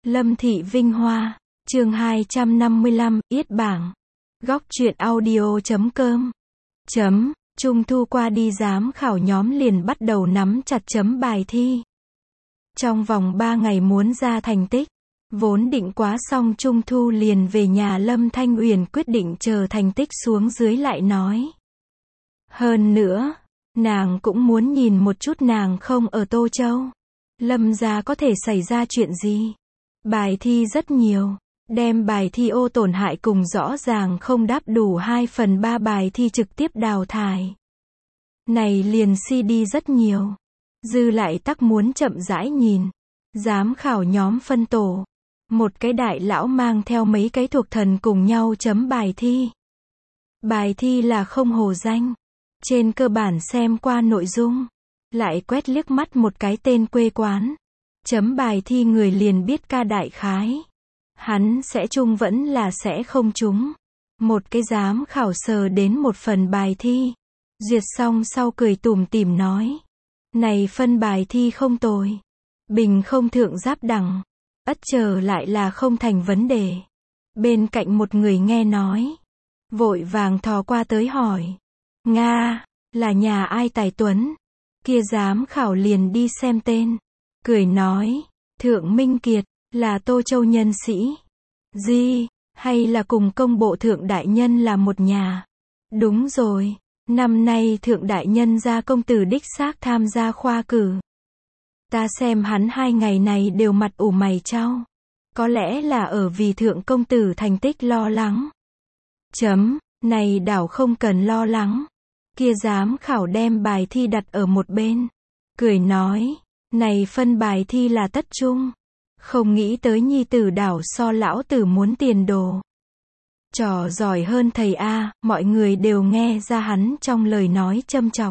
Lâm Thị Vinh Hoa, chương 255, Yết bảng. Góc truyện audio.com. Trung thu qua đi giám khảo nhóm liền bắt đầu nắm chặt chấm bài thi. Trong vòng 3 ngày muốn ra thành tích. Vốn định quá xong trung thu liền về nhà, Lâm Thanh Uyển quyết định chờ thành tích xuống dưới lại nói. Hơn nữa, nàng cũng muốn nhìn một chút nàng không ở Tô Châu. Lâm gia có thể xảy ra chuyện gì? Bài thi rất nhiều. Đem bài thi ô tổn hại cùng rõ ràng không đáp đủ 2/3 bài thi trực tiếp đào thải. Này liền CD rất nhiều. Dư lại tắc muốn chậm rãi nhìn. Giám khảo nhóm phân tổ. Một cái đại lão mang theo mấy cái thuộc thần cùng nhau chấm bài thi. Bài thi là không hổ danh. Trên cơ bản xem qua nội dung. Lại quét liếc mắt một cái tên quê quán. Chấm bài thi người liền biết ca đại khái. Hắn sẽ trúng vẫn là sẽ không trúng. Một cái giám khảo sờ đến một phần bài thi. Duyệt xong sau cười tủm tỉm nói. Này phân bài thi không tồi. Bình không thượng giáp đẳng. Ất trở lại là không thành vấn đề. Bên cạnh một người nghe nói. Vội vàng thò qua tới hỏi. Nga, là nhà ai tài tuấn? Kia giám khảo liền đi xem tên. Cười nói. Thượng Minh Kiệt, là Tô Châu nhân sĩ. Gì, hay là cùng công bộ thượng đại nhân là một nhà? Đúng rồi, năm nay thượng đại nhân gia công tử đích xác tham gia khoa cử. Ta xem hắn 2 ngày này đều mặt ủ mày chau. Có lẽ là ở vì thượng công tử thành tích lo lắng. Này đảo không cần lo lắng. Kia giám khảo đem bài thi đặt ở một bên. Cười nói, này phân bài thi là tất trung. Không nghĩ tới nhi tử đảo so lão tử muốn tiền đồ. Trò giỏi hơn thầy A, mọi người đều nghe ra hắn trong lời nói châm chọc.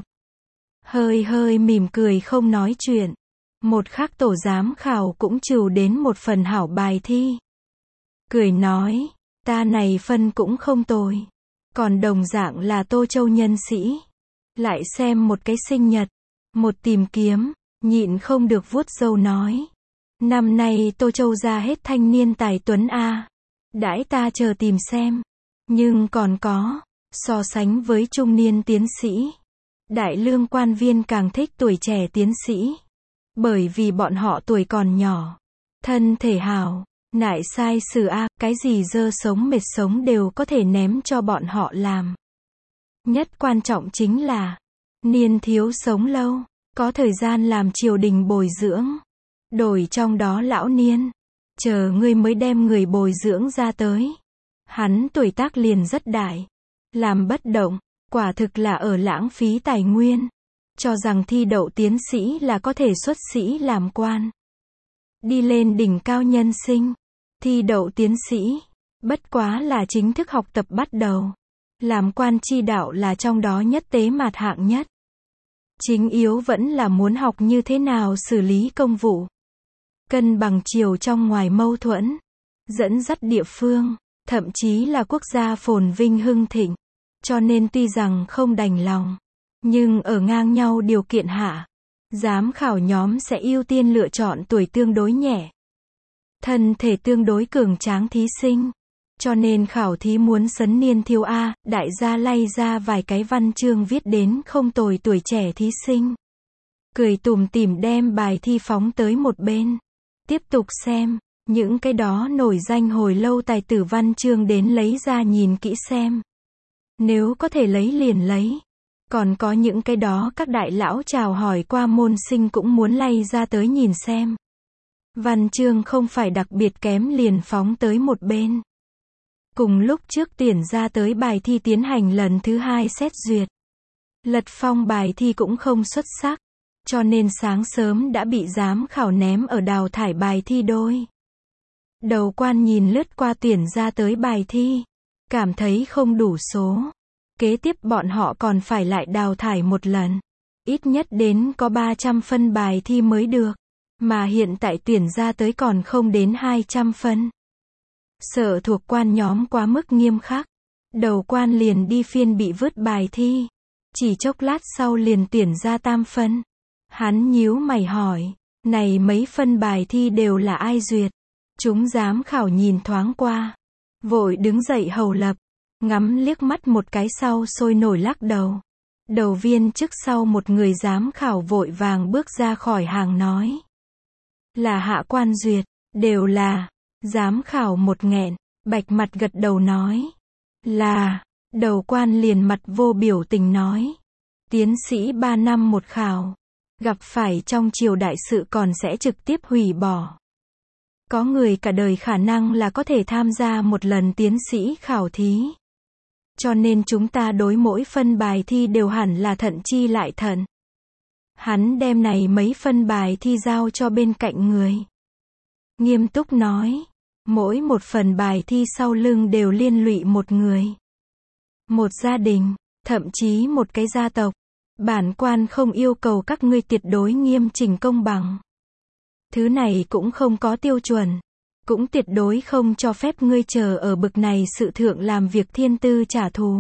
Hơi mỉm cười không nói chuyện. Một khắc tổ giám khảo cũng trừ đến một phần hảo bài thi. Cười nói, ta này phân cũng không tồi. Còn đồng dạng là Tô Châu nhân sĩ. Lại xem một cái sinh nhật. Một tìm kiếm, nhịn không được vuốt râu nói. Năm nay Tô Châu ra hết thanh niên tài tuấn A. Đãi ta chờ tìm xem. Nhưng còn có, so sánh với trung niên tiến sĩ. Đại lương quan viên càng thích tuổi trẻ tiến sĩ. Bởi vì bọn họ tuổi còn nhỏ. Thân thể hảo, nại sai sự A, cái gì dơ sống mệt sống đều có thể ném cho bọn họ làm. Nhất quan trọng chính là, niên thiếu sống lâu, có thời gian làm triều đình bồi dưỡng. Đổi trong đó lão niên. Chờ ngươi mới đem người bồi dưỡng ra tới. Hắn tuổi tác liền rất đại. Làm bất động, quả thực là ở lãng phí tài nguyên. Cho rằng thi đậu tiến sĩ là có thể xuất sĩ làm quan. Đi lên đỉnh cao nhân sinh. Thi đậu tiến sĩ. Bất quá là chính thức học tập bắt đầu. Làm quan chi đạo là trong đó nhất tế mạt hạng nhất. Chính yếu vẫn là muốn học như thế nào xử lý công vụ. Cân bằng chiều trong ngoài mâu thuẫn. Dẫn dắt địa phương, thậm chí là quốc gia phồn vinh hưng thịnh. Cho nên tuy rằng không đành lòng. Nhưng ở ngang nhau điều kiện hạ. Giám khảo nhóm sẽ ưu tiên lựa chọn tuổi tương đối nhẹ. Thân thể tương đối cường tráng thí sinh. Cho nên khảo thí muốn sấn niên thiếu A, đại gia lay ra vài cái văn chương viết đến không tồi tuổi trẻ thí sinh. Cười tủm tỉm đem bài thi phóng tới một bên. Tiếp tục xem, những cái đó nổi danh hồi lâu tài tử văn chương đến lấy ra nhìn kỹ xem. Nếu có thể lấy liền lấy. Còn có những cái đó các đại lão chào hỏi qua môn sinh cũng muốn lay ra tới nhìn xem. Văn chương không phải đặc biệt kém liền phóng tới một bên. Cùng lúc trước tuyển ra tới bài thi tiến hành lần thứ 2 xét duyệt. Lật phong bài thi cũng không xuất sắc. Cho nên sáng sớm đã bị giám khảo ném ở đào thải bài thi đôi. Đầu quan nhìn lướt qua tuyển ra tới bài thi. Cảm thấy không đủ số. Kế tiếp bọn họ còn phải lại đào thải một lần. Ít nhất đến có 300 phân bài thi mới được. Mà hiện tại tuyển ra tới còn không đến 200 phân. Sợ thuộc quan nhóm quá mức nghiêm khắc. Đầu quan liền đi phiên bị vứt bài thi. Chỉ chốc lát sau liền tuyển ra tam phân. Hắn nhíu mày hỏi, này mấy phân bài thi đều là ai duyệt? Chúng giám khảo nhìn thoáng qua, vội đứng dậy hầu lập, ngắm liếc mắt một cái sau sôi nổi lắc đầu. Đầu viên chức sau một người giám khảo vội vàng bước ra khỏi hàng nói. Là Hạ Quan duyệt, đều là. Giám khảo một nghẹn, bạch mặt gật đầu nói. Là. Đầu quan liền mặt vô biểu tình nói. Tiến sĩ 3 năm một khảo. Gặp phải trong triều đại sự còn sẽ trực tiếp hủy bỏ. Có người cả đời khả năng là có thể tham gia một lần tiến sĩ khảo thí. Cho nên chúng ta đối mỗi phân bài thi đều hẳn là thận chi lại thận. Hắn đem này mấy phân bài thi giao cho bên cạnh người. Nghiêm túc nói, mỗi một phần bài thi sau lưng đều liên lụy một người. Một gia đình, thậm chí một cái gia tộc. Bản quan không yêu cầu các ngươi tuyệt đối nghiêm chỉnh công bằng. Thứ này cũng không có tiêu chuẩn. Cũng tuyệt đối không cho phép ngươi chờ ở bực này sự thượng làm việc thiên tư trả thù.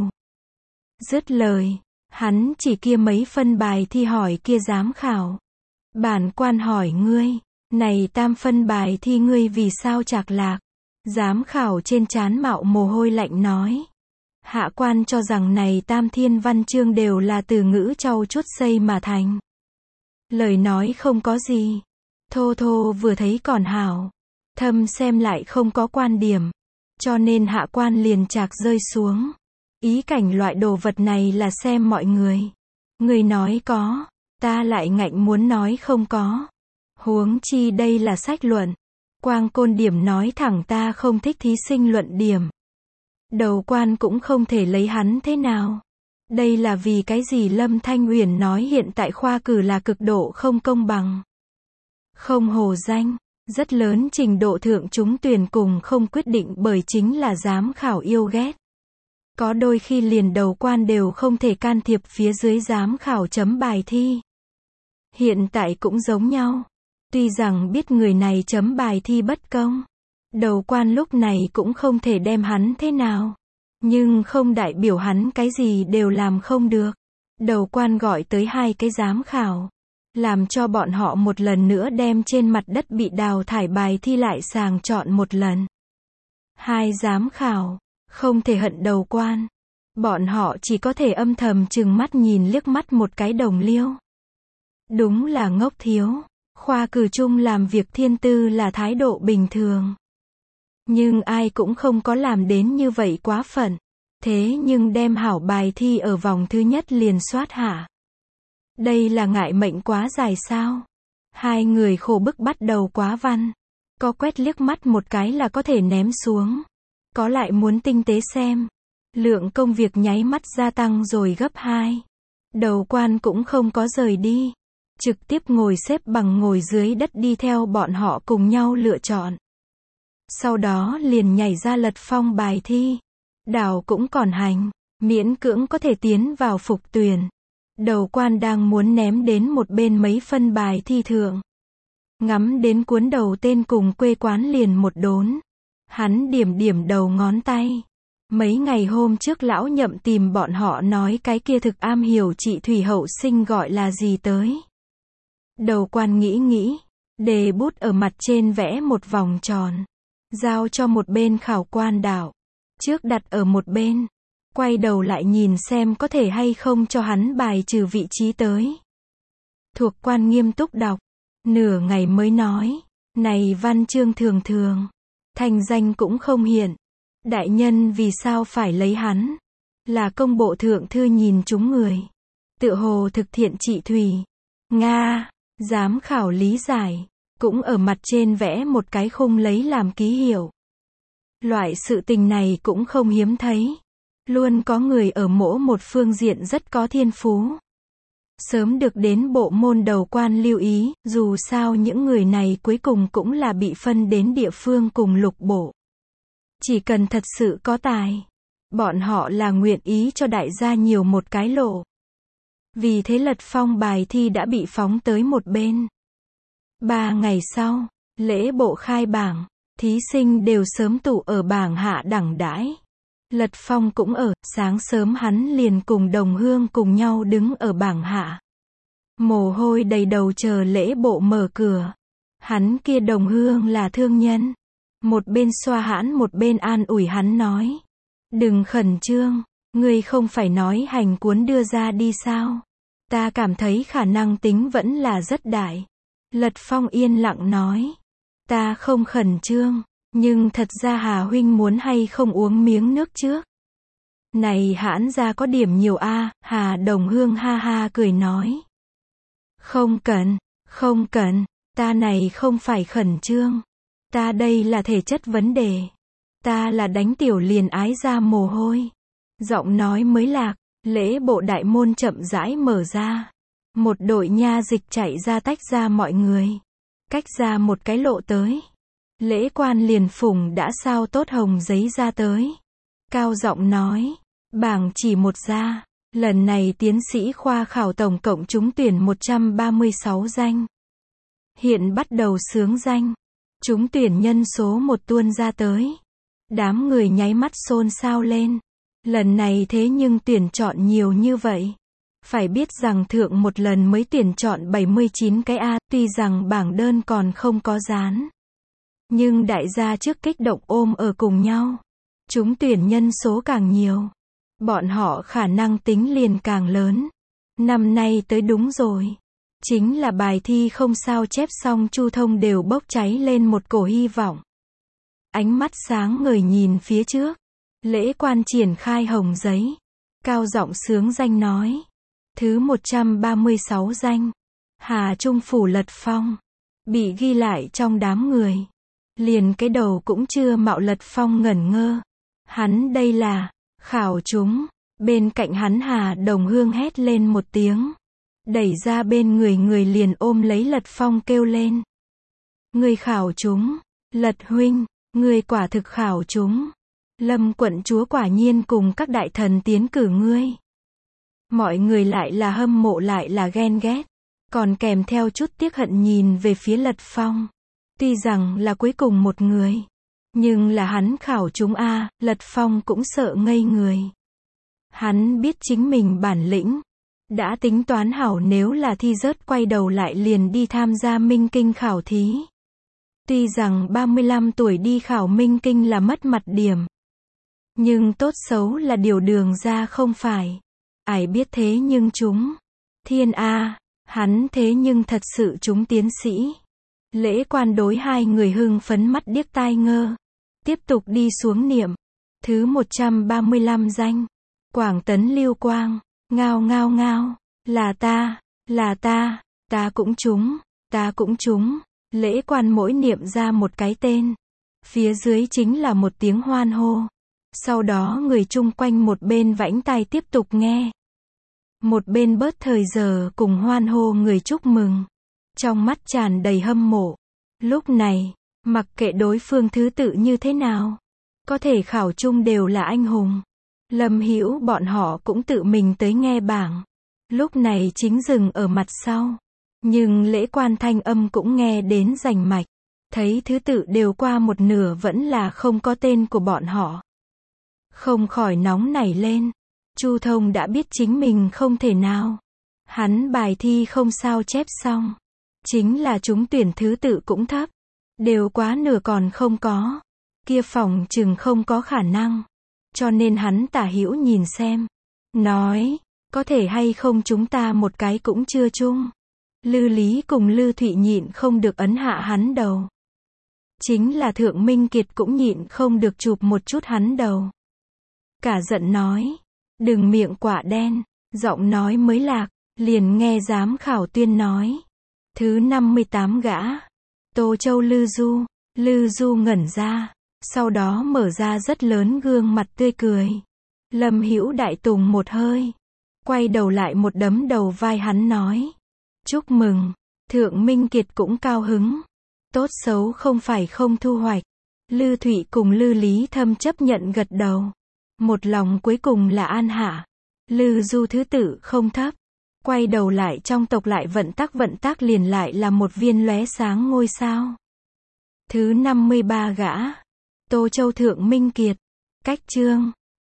Dứt lời, hắn chỉ kia mấy phân bài thi hỏi kia giám khảo. Bản quan hỏi ngươi, này tam phân bài thi ngươi vì sao trạc lạc? Giám khảo trên trán mạo mồ hôi lạnh nói. Hạ quan cho rằng này tam thiên văn chương đều là từ ngữ trau chuốt xây mà thành. Lời nói không có gì. Thô thô vừa thấy còn hảo. Thâm xem lại không có quan điểm. Cho nên hạ quan liền trạc rơi xuống. Ý cảnh loại đồ vật này là xem mọi người. Người nói có, ta lại ngạnh muốn nói không có. Huống chi đây là sách luận. Quang côn điểm nói thẳng ta không thích thí sinh luận điểm. Đầu quan cũng không thể lấy hắn thế nào. Đây là vì cái gì Lâm Thanh Uyển nói hiện tại khoa cử là cực độ không công bằng. Không hổ danh, rất lớn trình độ thượng chúng tuyển cùng không quyết định bởi chính là giám khảo yêu ghét. Có đôi khi liền đầu quan đều không thể can thiệp phía dưới giám khảo chấm bài thi. Hiện tại cũng giống nhau. Tuy rằng biết người này chấm bài thi bất công. Đầu quan lúc này cũng không thể đem hắn thế nào. Nhưng không đại biểu hắn cái gì đều làm không được. Đầu quan gọi tới 2 cái giám khảo. Làm cho bọn họ một lần nữa đem trên mặt đất bị đào thải bài thi lại sàng chọn một lần. 2 giám khảo. Không thể hận đầu quan. Bọn họ chỉ có thể âm thầm chừng mắt nhìn liếc mắt một cái đồng liêu. Đúng là ngốc thiếu. Khoa cử chung làm việc thiên tư là thái độ bình thường. Nhưng ai cũng không có làm đến như vậy quá phận. Thế nhưng đem hảo bài thi ở vòng thứ nhất liền soát hạ. Đây là ngại mệnh quá dài sao? 2 người khổ bức bắt đầu quá văn. Có quét liếc mắt một cái là có thể ném xuống. Có lại muốn tinh tế xem. Lượng công việc nháy mắt gia tăng rồi gấp 2. Đầu quan cũng không có rời đi. Trực tiếp ngồi xếp bằng ngồi dưới đất đi theo bọn họ cùng nhau lựa chọn. Sau đó liền nhảy ra lật phong bài thi. Đảo cũng còn hành. Miễn cưỡng có thể tiến vào phục tuyển. Đầu quan đang muốn ném đến một bên mấy phân bài thi thượng. Ngắm đến cuốn đầu tên cùng quê quán liền một đốn. Hắn điểm điểm đầu ngón tay. Mấy ngày hôm trước lão Nhậm tìm bọn họ nói cái kia thực am hiểu chị Thủy Hậu Sinh gọi là gì tới. Đầu quan nghĩ, đề bút ở mặt trên vẽ một vòng tròn. Giao cho một bên khảo quan đảo. Trước đặt ở một bên. Quay đầu lại nhìn xem có thể hay không cho hắn bài trừ vị trí tới. Thuộc quan nghiêm túc đọc. Nửa ngày mới nói. Này văn chương thường thường. Thành danh cũng không hiện. Đại nhân vì sao phải lấy hắn? Là công bộ thượng thư nhìn chúng người. Tựa hồ thực thiện trị thủy. Nga. Giám khảo lý giải. Cũng ở mặt trên vẽ một cái khung lấy làm ký hiệu. Loại sự tình này cũng không hiếm thấy. Luôn có người ở mỗi một phương diện rất có thiên phú. Sớm được đến bộ môn đầu quan lưu ý, dù sao những người này cuối cùng cũng là bị phân đến địa phương cùng lục bộ. Chỉ cần thật sự có tài, bọn họ là nguyện ý cho đại gia nhiều một cái lộ. Vì thế lật phong bài thi đã bị phóng tới một bên. 3 ngày sau, lễ bộ khai bảng, thí sinh đều sớm tụ ở bảng hạ đẳng đãi. Lật phong cũng ở, sáng sớm hắn liền cùng đồng hương cùng nhau đứng ở bảng hạ. Mồ hôi đầy đầu chờ lễ bộ mở cửa. Hắn kia đồng hương là thương nhân. Một bên xoa hãn một bên an ủi hắn nói. Đừng khẩn trương, ngươi không phải nói hành cuốn đưa ra đi sao? Ta cảm thấy khả năng tính vẫn là rất đại. Lật Phong yên lặng nói. Ta không khẩn trương, nhưng thật ra Hà huynh muốn hay không uống miếng nước trước? Này hãn ra có điểm nhiều a. Hà Đồng Hương ha ha cười nói. Không cần, ta này không phải khẩn trương. Ta đây là thể chất vấn đề. Ta là đánh tiểu liền ái ra mồ hôi. Giọng nói mới lạc, lễ bộ đại môn chậm rãi mở ra. Một đội nha dịch chạy ra tách ra mọi người. Cách ra một cái lộ tới. Lễ quan liền phủng đã sao tốt hồng giấy ra tới. Cao giọng nói. Bảng chỉ một ra. Lần này tiến sĩ khoa khảo tổng cộng trúng tuyển 136 danh. Hiện bắt đầu xướng danh. Trúng tuyển nhân số một tuôn ra tới. Đám người nháy mắt xôn xao lên. Lần này thế nhưng tuyển chọn nhiều như vậy. Phải biết rằng thượng một lần mới tuyển chọn 79 cái A, tuy rằng bảng đơn còn không có dán. Nhưng đại gia trước kích động ôm ở cùng nhau. Trúng tuyển nhân số càng nhiều. Bọn họ khả năng tính liền càng lớn. Năm nay tới đúng rồi. Chính là bài thi không sao chép xong Chu Thông đều bốc cháy lên một cổ hy vọng. Ánh mắt sáng ngời nhìn phía trước. Lễ quan triển khai hồng giấy. Cao giọng xướng danh nói. Thứ 136 danh. Hà Trung Phủ Lật Phong. Bị ghi lại trong đám người. Liền cái đầu cũng chưa mạo Lật Phong ngẩn ngơ. Hắn đây là khảo chúng. Bên cạnh hắn Hà Đồng Hương hét lên một tiếng. Đẩy ra bên người liền ôm lấy Lật Phong kêu lên. Người khảo chúng. Lật huynh, người quả thực khảo chúng. Lâm quận chúa quả nhiên cùng các đại thần tiến cử ngươi. Mọi người lại là hâm mộ lại là ghen ghét. Còn kèm theo chút tiếc hận nhìn về phía Lật Phong. Tuy rằng là cuối cùng một người. Nhưng là hắn khảo chúng a. Lật Phong cũng sợ ngây người. Hắn biết chính mình bản lĩnh. Đã tính toán hảo nếu là thi rớt quay đầu lại liền đi tham gia Minh Kinh khảo thí. Tuy rằng 35 tuổi đi khảo Minh Kinh là mất mặt điểm. Nhưng tốt xấu là điều đường ra không phải. Ai biết thế nhưng chúng. Thiên A, hắn thế nhưng thật sự chúng tiến sĩ. Lễ quan đối hai người hưng phấn mắt điếc tai ngơ. Tiếp tục đi xuống niệm. Thứ 135 danh. Quảng Tấn Lưu Quang. Ngao ngao ngao. Là ta cũng trúng. Lễ quan mỗi niệm ra một cái tên. Phía dưới chính là một tiếng hoan hô. Sau đó người chung quanh một bên vãnh tai tiếp tục nghe. Một bên bớt thời giờ cùng hoan hô người chúc mừng. Trong mắt tràn đầy hâm mộ. Lúc này, mặc kệ đối phương thứ tự như thế nào. Có thể khảo chung đều là anh hùng. Lâm Hữu bọn họ cũng tự mình tới nghe bảng. Lúc này chính dừng ở mặt sau. Nhưng lễ quan thanh âm cũng nghe đến rành mạch. Thấy thứ tự đều qua một nửa vẫn là không có tên của bọn họ. Không khỏi nóng nảy lên. Chu Thông đã biết chính mình không thể nào. Hắn bài thi không sao chép xong. Chính là chúng tuyển thứ tự cũng thấp. Đều quá nửa còn không có. Kia phòng chừng không có khả năng. Cho nên hắn tả hữu nhìn xem. Nói, có thể hay không chúng ta một cái cũng chưa chung. Lư Lý cùng Lư Thụy nhịn không được ấn hạ hắn đầu. Chính là Thượng Minh Kiệt cũng nhịn không được chụp một chút hắn đầu. Cả giận nói, đừng miệng quả đen, giọng nói mới lạc, liền nghe giám khảo tuyên nói. Thứ 58 gã, Tô Châu Lư Du ngẩn ra, sau đó mở ra rất lớn gương mặt tươi cười. Lâm Hữu đại tùng một hơi, quay đầu lại một đấm đầu vai hắn nói. Chúc mừng, Thượng Minh Kiệt cũng cao hứng. Tốt xấu không phải không thu hoạch. Lư Thụy cùng Lư Lý Thâm chấp nhận gật đầu. Một lòng cuối cùng là an hạ. Lư Du thứ tự không thấp. Quay đầu lại trong tộc lại vận tắc liền lại là một viên lóe sáng ngôi sao. Thứ 53 gã. Tô Châu Thượng Minh Kiệt. Cách chương.